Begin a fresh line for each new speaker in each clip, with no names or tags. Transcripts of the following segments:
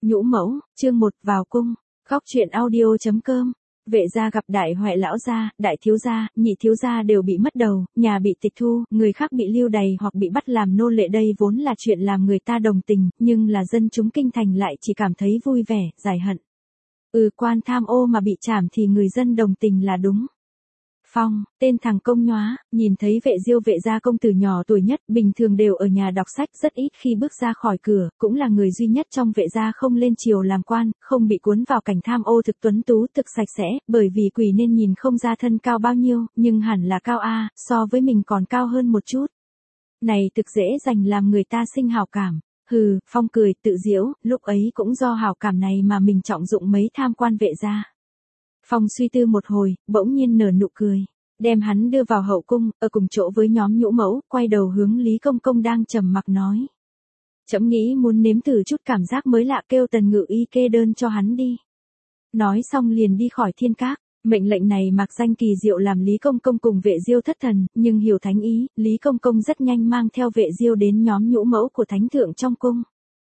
Nhũ mẫu, chương 1 vào cung. Góc truyện audio.com. Vệ gia gặp đại hoại lão gia, đại thiếu gia, nhị thiếu gia đều bị mất đầu, nhà bị tịch thu, người khác bị lưu đày hoặc bị bắt làm nô lệ, đây vốn là chuyện làm người ta đồng tình, nhưng là dân chúng kinh thành lại chỉ cảm thấy vui vẻ, giải hận. Quan tham ô mà bị trảm thì người dân đồng tình là đúng. Phong, tên thằng công nhóa, nhìn thấy Vệ Diêu Vệ gia công tử nhỏ tuổi nhất, bình thường đều ở nhà đọc sách, rất ít khi bước ra khỏi cửa, cũng là người duy nhất trong Vệ gia không lên triều làm quan, không bị cuốn vào cảnh tham ô, thực tuấn tú, thực sạch sẽ, bởi vì quỷ nên nhìn không ra thân cao bao nhiêu, nhưng hẳn là cao a, so với mình còn cao hơn một chút. Này thực dễ dành làm người ta sinh hảo cảm. Phong cười, tự giễu, lúc ấy cũng do hảo cảm này mà mình trọng dụng mấy tham quan Vệ gia. Phong suy tư một hồi, bỗng nhiên nở nụ cười, đem hắn đưa vào hậu cung, ở cùng chỗ với nhóm nhũ mẫu, quay đầu hướng Lý Công Công đang trầm mặc nói. Trẫm nghĩ muốn nếm thử chút cảm giác mới lạ, kêu Tần Ngự Y kê đơn cho hắn đi. Nói xong liền đi khỏi Thiên Các, mệnh lệnh này mặc danh kỳ diệu làm Lý Công Công cùng Vệ Diêu thất thần, nhưng hiểu thánh ý, Lý Công Công rất nhanh mang theo Vệ Diêu đến nhóm nhũ mẫu của thánh thượng trong cung.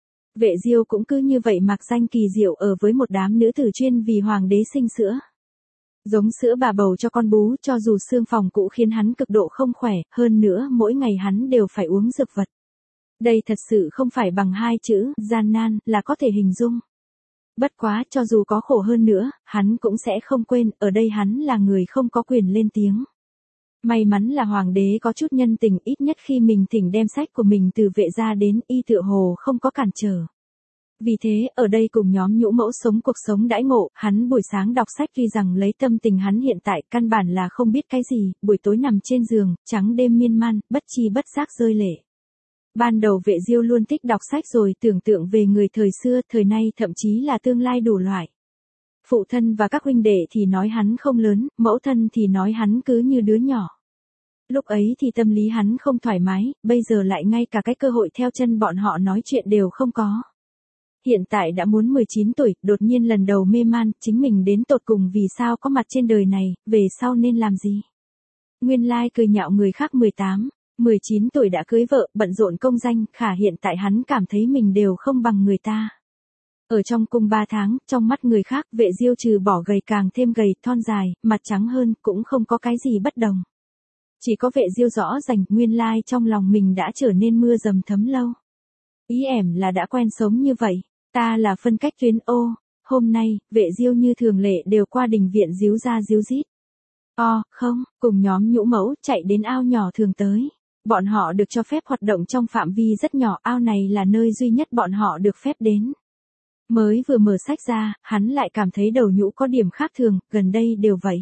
Vệ Diêu cũng cứ như vậy mặc danh kỳ diệu ở với một đám nữ tử chuyên vì hoàng đế sinh sữa. Giống sữa bà bầu cho con bú, cho dù xương phòng cũ khiến hắn cực độ không khỏe, hơn nữa mỗi ngày hắn đều phải uống dược vật. Đây thật sự không phải bằng hai chữ, gian nan, là có thể hình dung. Bất quá, cho dù có khổ hơn nữa, hắn cũng sẽ không quên, ở đây hắn là người không có quyền lên tiếng. May mắn là hoàng đế có chút nhân tình, ít nhất khi mình thỉnh đem sách của mình từ Vệ gia đến, y tựa hồ không có cản trở. Vì thế, ở đây cùng nhóm nhũ mẫu sống cuộc sống đãi ngộ, hắn buổi sáng đọc sách tuy rằng lấy tâm tình hắn hiện tại căn bản là không biết cái gì, buổi tối nằm trên giường, trắng đêm miên man, bất chi bất giác rơi lệ. Ban đầu Vệ Diêu luôn thích đọc sách rồi tưởng tượng về người thời xưa, thời nay thậm chí là tương lai đủ loại. Phụ thân và các huynh đệ thì nói hắn không lớn, mẫu thân thì nói hắn cứ như đứa nhỏ. Lúc ấy thì tâm lý hắn không thoải mái, bây giờ lại ngay cả cái cơ hội theo chân bọn họ nói chuyện đều không có. Hiện tại đã muốn 19 tuổi, đột nhiên lần đầu mê man, chính mình đến tột cùng vì sao có mặt trên đời này, về sau nên làm gì. Nguyên lai cười nhạo người khác 18, 19 tuổi đã cưới vợ, bận rộn công danh, khả hiện tại hắn cảm thấy mình đều không bằng người ta. Ở trong cung 3 tháng, trong mắt người khác, Vệ Diêu trừ bỏ gầy càng thêm gầy, thon dài, mặt trắng hơn, cũng không có cái gì bất đồng. Chỉ có Vệ Diêu rõ ràng, nguyên lai trong lòng mình đã trở nên mưa dầm thấm lâu. Ý ẻm là đã quen sống như vậy. Ta là phân cách tuyến ô, hôm nay, Vệ Diêu như thường lệ đều qua đình viện díu ra díu dít. Không, cùng nhóm nhũ mẫu chạy đến ao nhỏ thường tới. Bọn họ được cho phép hoạt động trong phạm vi rất nhỏ, ao này là nơi duy nhất bọn họ được phép đến. Mới vừa mở sách ra, hắn lại cảm thấy đầu nhũ có điểm khác thường, gần đây đều vậy.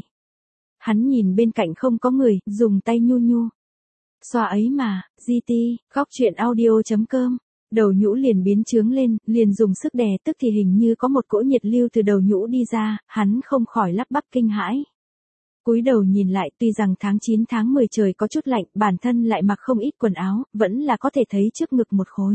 Hắn nhìn bên cạnh không có người, dùng tay nhu nhu. Xoa ấy mà, GT, góc truyện audio.com. Đầu nhũ liền biến trướng lên, liền dùng sức đè, tức thì hình như có một cỗ nhiệt lưu từ đầu nhũ đi ra, hắn không khỏi lắp bắp kinh hãi. Cúi đầu nhìn lại, tuy rằng tháng 9 tháng 10 trời có chút lạnh, bản thân lại mặc không ít quần áo, vẫn là có thể thấy trước ngực một khối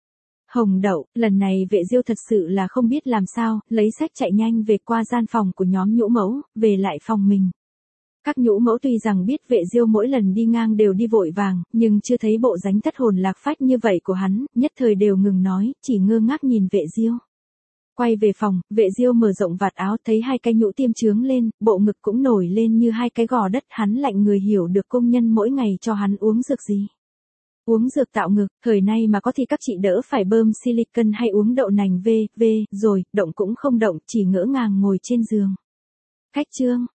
hồng đậu. Lần này Vệ Diêu thật sự là không biết làm sao, lấy sách chạy nhanh về qua gian phòng của nhóm nhũ mẫu, về lại phòng mình. Các nhũ mẫu tuy rằng biết Vệ Diêu mỗi lần đi ngang đều đi vội vàng, nhưng chưa thấy bộ dáng thất hồn lạc phách như vậy của hắn, nhất thời đều ngừng nói, chỉ ngơ ngác nhìn Vệ Diêu. Quay về phòng, Vệ Diêu mở rộng vạt áo, thấy hai cái nhũ tiêm trướng lên, bộ ngực cũng nổi lên như hai cái gò đất, hắn lạnh người hiểu được công nhân mỗi ngày cho hắn uống dược gì. Uống dược tạo ngực, thời nay mà có thì các chị đỡ phải bơm silicon hay uống đậu nành rồi, động cũng không động, chỉ ngỡ ngàng ngồi trên giường. Khách trương,